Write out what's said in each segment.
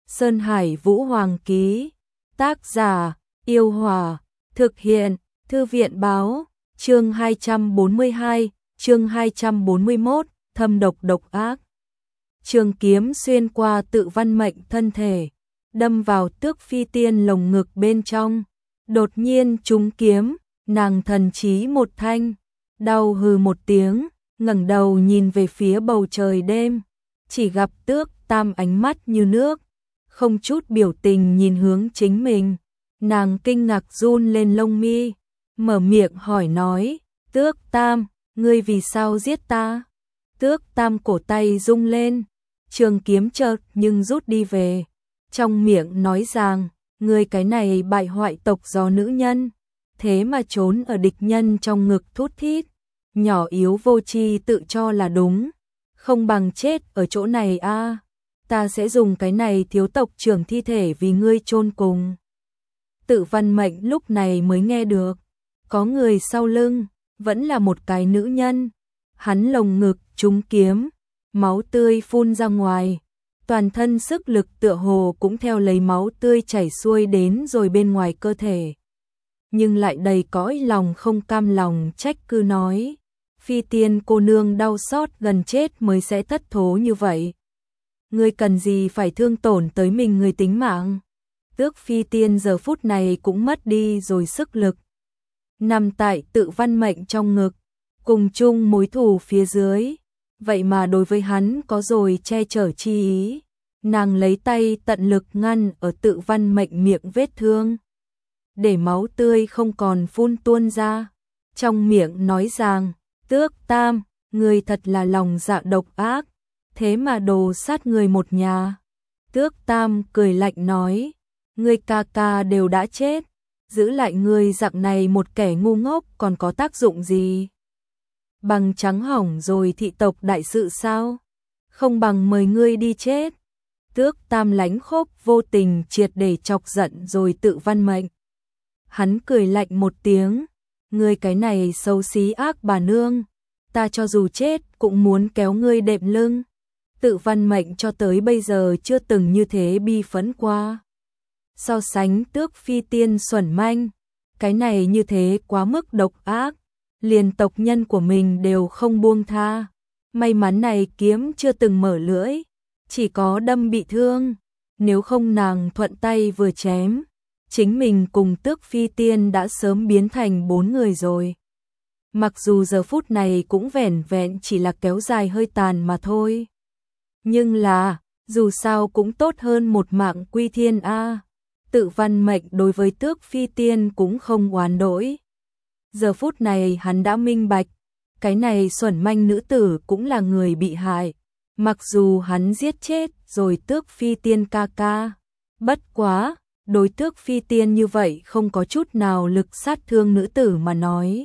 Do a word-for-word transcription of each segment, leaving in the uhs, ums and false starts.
Sơn Hải Vũ Hoàng ký. Tác giả: Yêu Hòa. Thực hiện: Thư viện báo. Chương hai trăm bốn mươi hai, chương hai trăm bốn mươi mốt, thâm độc độc ác. Trường kiếm xuyên qua Tự Văn Mệnh thân thể, đâm vào Tước Phi Tiên lồng ngực bên trong. Đột nhiên trúng kiếm, nàng thần trí một thanh, đau hừ một tiếng, ngẩng đầu nhìn về phía bầu trời đêm, chỉ gặp Tước Tam ánh mắt như nước, không chút biểu tình nhìn hướng chính mình. Nàng kinh ngạc run lên lông mi, mở miệng hỏi nói: Tước Tam, ngươi vì sao giết ta? Tước Tam cổ tay rung lên, trường kiếm chợt nhưng rút đi về, trong miệng nói rằng: ngươi cái này bại hoại tộc do nữ nhân, thế mà trốn ở địch nhân trong ngực thút thít, nhỏ yếu vô tri tự cho là đúng, không bằng chết ở chỗ này a. À. Ta sẽ dùng cái này thiếu tộc trưởng thi thể vì ngươi chôn cùng. Tự Văn Mệnh lúc này mới nghe được, có người sau lưng, vẫn là một cái nữ nhân. Hắn lồng ngực trúng kiếm, máu tươi phun ra ngoài, toàn thân sức lực tựa hồ cũng theo lấy máu tươi chảy xuôi đến rồi bên ngoài cơ thể. Nhưng lại đầy cõi lòng không cam lòng trách cứ nói: Phi Tiên cô nương đau xót gần chết mới sẽ thất thố như vậy. Ngươi cần gì phải thương tổn tới mình người tính mạng? Tước Phi Tiên giờ phút này cũng mất đi rồi sức lực, nằm tại Tự Văn Mệnh trong ngực, cùng chung mối thù phía dưới, vậy mà đối với hắn có rồi che chở chi ý. Nàng lấy tay tận lực ngăn ở Tự Văn Mệnh miệng vết thương, để máu tươi không còn phun tuôn ra, trong miệng nói rằng: Tước Tam, người thật là lòng dạ độc ác, thế mà đồ sát người một nhà. Tước Tam cười lạnh nói: ngươi ca ca đều đã chết, giữ lại ngươi dạng này một kẻ ngu ngốc còn có tác dụng gì? Bằng trắng hỏng rồi thị tộc đại sự sao? Không bằng mời ngươi đi chết. Tước Tam lánh khốc vô tình triệt để chọc giận rồi Tự Văn Mệnh. Hắn cười lạnh một tiếng: ngươi cái này xấu xí ác bà nương, ta cho dù chết cũng muốn kéo ngươi đệm lưng. Tự Văn Mệnh cho tới bây giờ chưa từng như thế bi phẫn qua. So sánh Tước Phi Tiên xuẩn manh, cái này như thế quá mức độc ác, liền tộc nhân của mình đều không buông tha. May mắn này kiếm chưa từng mở lưỡi, chỉ có đâm bị thương, nếu không nàng thuận tay vừa chém, chính mình cùng Tước Phi Tiên đã sớm biến thành bốn người rồi. Mặc dù giờ phút này cũng vẻn vẹn chỉ là kéo dài hơi tàn mà thôi, nhưng là dù sao cũng tốt hơn một mạng quy thiên a. À. Tự Văn Mệnh đối với Tước Phi Tiên cũng không oán đỗi. Giờ phút này hắn đã minh bạch, cái này xuẩn manh nữ tử cũng là người bị hại, mặc dù hắn giết chết rồi Tước Phi Tiên ca ca, bất quá, đối Tước Phi Tiên như vậy không có chút nào lực sát thương nữ tử mà nói.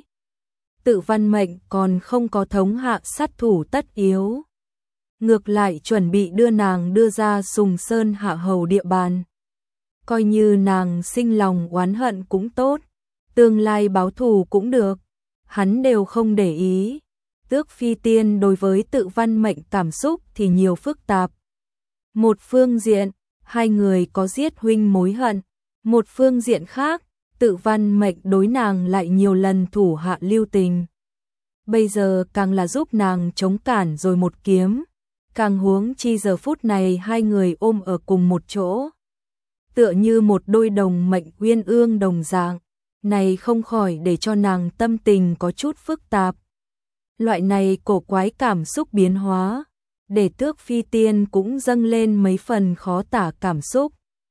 Tự Văn Mệnh còn không có thống hạ sát thủ tất yếu, ngược lại chuẩn bị đưa nàng đưa ra Sùng Sơn hạ hầu địa bàn. Coi như nàng sinh lòng oán hận cũng tốt, tương lai báo thù cũng được, hắn đều không để ý. Tước Phi Tiên đối với Tự Văn Mệnh cảm xúc thì nhiều phức tạp. Một phương diện, hai người có giết huynh mối hận, một phương diện khác, Tự Văn Mệnh đối nàng lại nhiều lần thủ hạ lưu tình. Bây giờ càng là giúp nàng chống cản rồi một kiếm, càng huống chi giờ phút này hai người ôm ở cùng một chỗ, tựa như một đôi đồng mệnh uyên ương đồng dạng, này không khỏi để cho nàng tâm tình có chút phức tạp. Loại này cổ quái cảm xúc biến hóa, để Tước Phi Tiên cũng dâng lên mấy phần khó tả cảm xúc.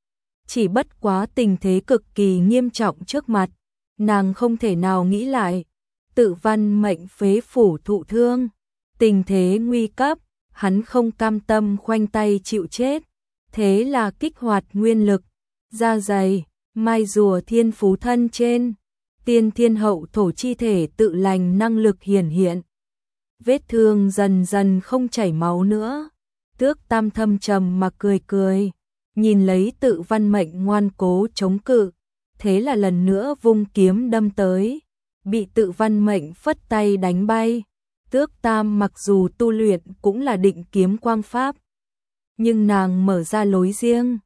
Chỉ bất quá tình thế cực kỳ nghiêm trọng trước mặt, nàng không thể nào nghĩ lại. Tự Văn Mệnh phế phủ thụ thương, tình thế nguy cấp, hắn không cam tâm khoanh tay chịu chết, thế là kích hoạt nguyên lực, da dày, mai rùa thiên phú thân trên, tiên thiên hậu thổ chi thể tự lành năng lực hiển hiện. Vết thương dần dần không chảy máu nữa, Tước Tam thâm trầm mà cười cười, nhìn lấy Tự Văn Mệnh ngoan cố chống cự, thế là lần nữa vung kiếm đâm tới, bị Tự Văn Mệnh phất tay đánh bay. Tước Tam mặc dù tu luyện cũng là định kiếm quang pháp, nhưng nàng mở ra lối riêng,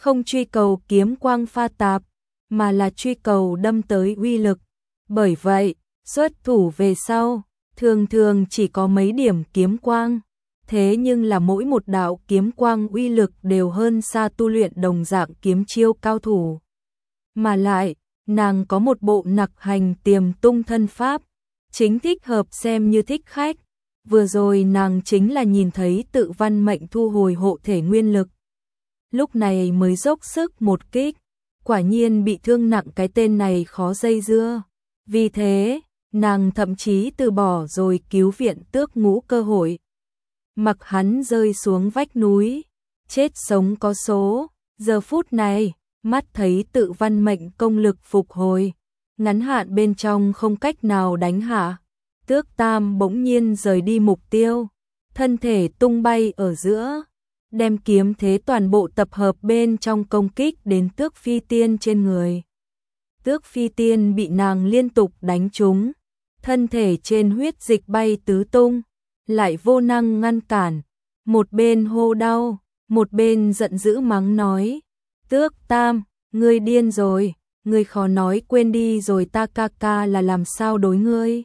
không truy cầu kiếm quang pha tạp, mà là truy cầu đâm tới uy lực. Bởi vậy, xuất thủ về sau, thường thường chỉ có mấy điểm kiếm quang. Thế nhưng là mỗi một đạo kiếm quang uy lực đều hơn xa tu luyện đồng dạng kiếm chiêu cao thủ. Mà lại, nàng có một bộ nặc hành tiềm tung thân pháp, chính thích hợp xem như thích khách. Vừa rồi nàng chính là nhìn thấy Tự Văn Mệnh thu hồi hộ thể nguyên lực. Lúc này mới dốc sức một kích, quả nhiên bị thương nặng, cái tên này khó dây dưa. Vì thế, nàng thậm chí từ bỏ rồi cứu viện Tước Ngũ cơ hội. Mặc hắn rơi xuống vách núi, chết sống có số. Giờ phút này, mắt thấy Tự Văn Mệnh công lực phục hồi, ngắn hạn bên trong không cách nào đánh hạ. Tước Tam bỗng nhiên rời đi mục tiêu, thân thể tung bay ở giữa, đem kiếm thế toàn bộ tập hợp bên trong công kích đến Tước Phi Tiên trên người. Tước Phi Tiên bị nàng liên tục đánh trúng, thân thể trên huyết dịch bay tứ tung, lại vô năng ngăn cản, một bên hô đau, một bên giận dữ mắng nói: Tước Tam, ngươi điên rồi, ngươi khó nói quên đi rồi ta ca ca là làm sao đối ngươi.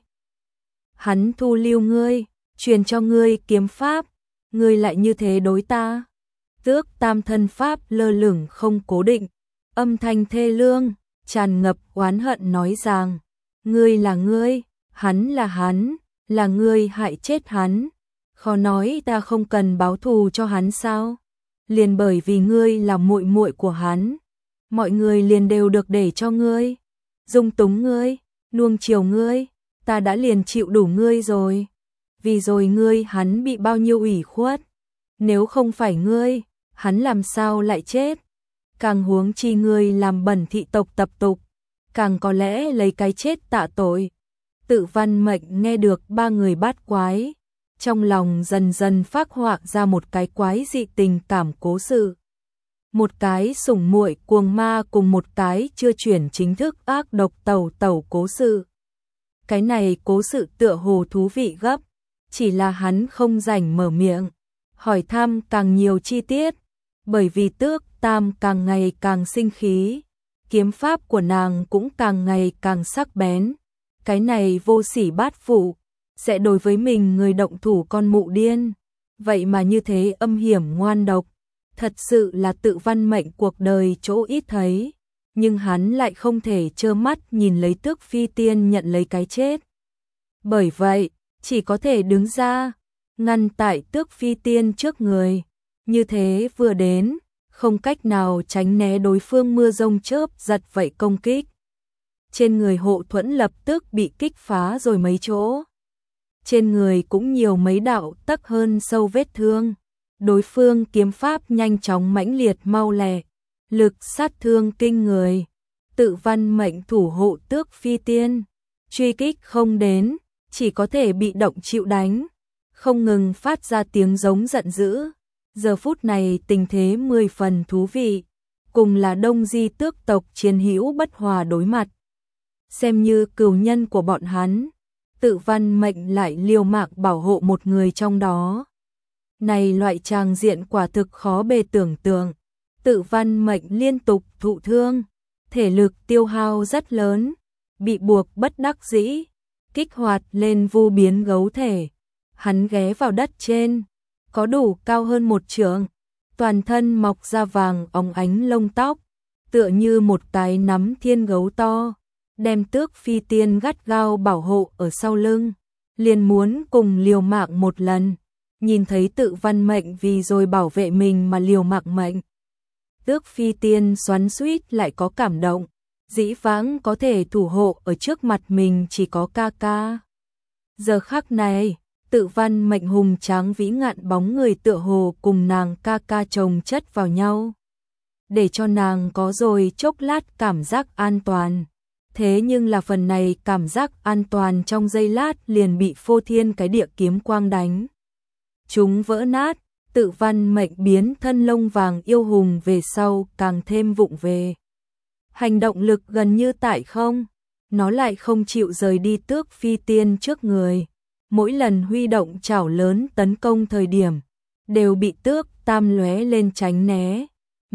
Hắn thu lưu ngươi, truyền cho ngươi kiếm pháp, ngươi lại như thế đối ta. Tước Tam thân pháp lơ lửng không cố định, âm thanh thê lương, tràn ngập oán hận nói rằng: ngươi là ngươi, hắn là hắn, là ngươi hại chết hắn. Khó nói ta không cần báo thù cho hắn sao? Liền bởi vì ngươi là muội muội của hắn, mọi người liền đều được để cho ngươi, dung túng ngươi, nuông chiều ngươi, ta đã liền chịu đủ ngươi rồi. Vì rồi ngươi hắn bị bao nhiêu ủy khuất, nếu không phải ngươi, hắn làm sao lại chết? Càng huống chi ngươi làm bẩn thị tộc tập tục, càng có lẽ lấy cái chết tạ tội. Tự Văn Mệnh nghe được ba người bát quái, trong lòng dần dần phác họa ra một cái quái dị tình cảm cố sự. Một cái sủng muội cuồng ma cùng một cái chưa chuyển chính thức ác độc tẩu tẩu cố sự. Cái này cố sự tựa hồ thú vị gấp, chỉ là hắn không rảnh mở miệng, hỏi thăm càng nhiều chi tiết, bởi vì Tước Tam càng ngày càng sinh khí, kiếm pháp của nàng cũng càng ngày càng sắc bén. Cái này vô sỉ bát phụ, sẽ đối với mình người động thủ con mụ điên, vậy mà như thế âm hiểm ngoan độc, thật sự là Tự Văn Mệnh cuộc đời chỗ ít thấy, nhưng hắn lại không thể trơ mắt nhìn lấy Tước Phi Tiên nhận lấy cái chết. Bởi vậy, chỉ có thể đứng ra, ngăn tại Tước Phi Tiên trước người, như thế vừa đến, không cách nào tránh né đối phương mưa rông chớp giật vậy công kích. Trên người hộ thuẫn lập tức bị kích phá rồi mấy chỗ. Trên người cũng nhiều mấy đạo tấc hơn sâu vết thương. Đối phương kiếm pháp nhanh chóng mãnh liệt mau lẹ, lực sát thương kinh người. Tự Văn Mệnh thủ hộ Tước Phi Tiên, truy kích không đến, chỉ có thể bị động chịu đánh, không ngừng phát ra tiếng giống giận dữ. Giờ phút này tình thế mười phần thú vị, cùng là Đông Di tước tộc chiến hữu bất hòa đối mặt. Xem như cừu nhân của bọn hắn, Tự Văn Mệnh lại liều mạng bảo hộ một người trong đó. Này loại tràng diện quả thực khó bề tưởng tượng. Tự Văn Mệnh liên tục thụ thương, thể lực tiêu hao rất lớn, bị buộc bất đắc dĩ, kích hoạt lên vu biến gấu thể. Hắn ghé vào đất trên, có đủ cao hơn một trượng, toàn thân mọc ra vàng óng ánh lông tóc, tựa như một cái nắm thiên gấu to, đem Tước Phi Tiên gắt gao bảo hộ ở sau lưng, liền muốn cùng liều mạng một lần. Nhìn thấy Tự Văn Mệnh vì rồi bảo vệ mình mà liều mạng mệnh, Tước Phi Tiên xoắn xuýt lại có cảm động, dĩ vãng có thể thủ hộ ở trước mặt mình chỉ có ca ca. Giờ khắc này, Tự Văn Mệnh hùng tráng vĩ ngạn bóng người tựa hồ cùng nàng ca ca chồng chất vào nhau, để cho nàng có rồi chốc lát cảm giác an toàn. Thế nhưng là phần này cảm giác an toàn trong giây lát liền bị phô thiên cái địa kiếm quang đánh. Chúng vỡ nát, Tự Văn Mệnh biến thân lông vàng yêu hùng về sau càng thêm vụng về. Hành động lực gần như tại không, nó lại không chịu rời đi Tước Phi Tiên trước người. Mỗi lần huy động chảo lớn tấn công thời điểm, đều bị Tước Tam lóe lên tránh né,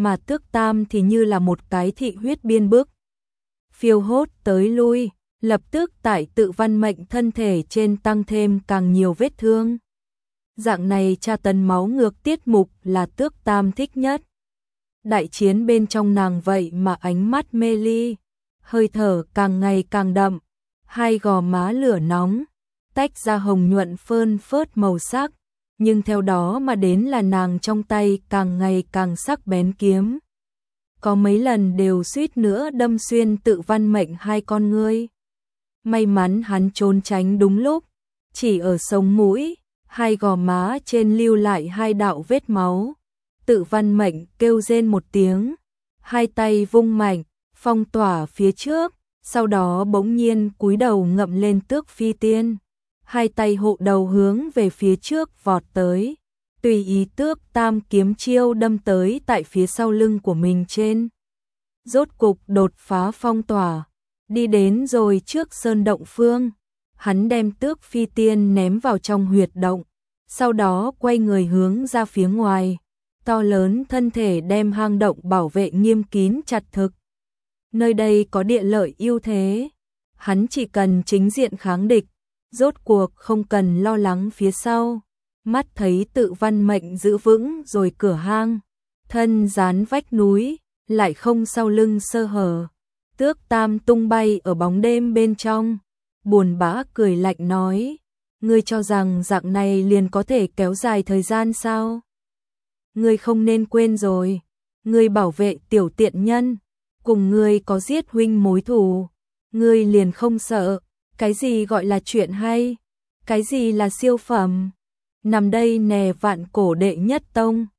mà Tước Tam thì như là một cái thị huyết biên bức. Phiêu hốt tới lui, lập tức tại tự văn mệnh thân thể trên tăng thêm càng nhiều vết thương. Dạng này tra tấn máu ngược tiết mục là Tước Tam thích nhất. Đại chiến bên trong nàng vậy mà ánh mắt mê ly, hơi thở càng ngày càng đậm, hai gò má lửa nóng, tách ra hồng nhuận phơn phớt màu sắc, nhưng theo đó mà đến là nàng trong tay càng ngày càng sắc bén kiếm. Có mấy lần đều suýt nữa đâm xuyên tự văn mệnh hai con ngươi. May mắn hắn trốn tránh đúng lúc, chỉ ở sống mũi, hai gò má trên lưu lại hai đạo vết máu. Tự văn mệnh kêu rên một tiếng, hai tay vung mạnh, phong tỏa phía trước, sau đó bỗng nhiên cúi đầu ngậm lên Tước Phi Tiên. Hai tay hộ đầu hướng về phía trước vọt tới, tùy ý Tước Tam kiếm chiêu đâm tới tại phía sau lưng của mình trên. Rốt cục đột phá phong tỏa, đi đến rồi trước sơn động phương, hắn đem Tước Phi Tiên ném vào trong huyệt động, sau đó quay người hướng ra phía ngoài, to lớn thân thể đem hang động bảo vệ nghiêm kín chặt thực. Nơi đây có địa lợi ưu thế, hắn chỉ cần chính diện kháng địch, rốt cuộc không cần lo lắng phía sau. Mắt thấy tự văn mệnh giữ vững rồi cửa hang, thân dán vách núi, lại không sau lưng sơ hở. Tước Tam tung bay ở bóng đêm bên trong, buồn bã cười lạnh nói, ngươi cho rằng dạng này liền có thể kéo dài thời gian sao? Ngươi không nên quên rồi, ngươi bảo vệ tiểu tiện nhân, cùng ngươi có giết huynh mối thù, ngươi liền không sợ, cái gì gọi là chuyện hay, cái gì là siêu phẩm. Nằm đây nè vạn cổ đệ nhất tông,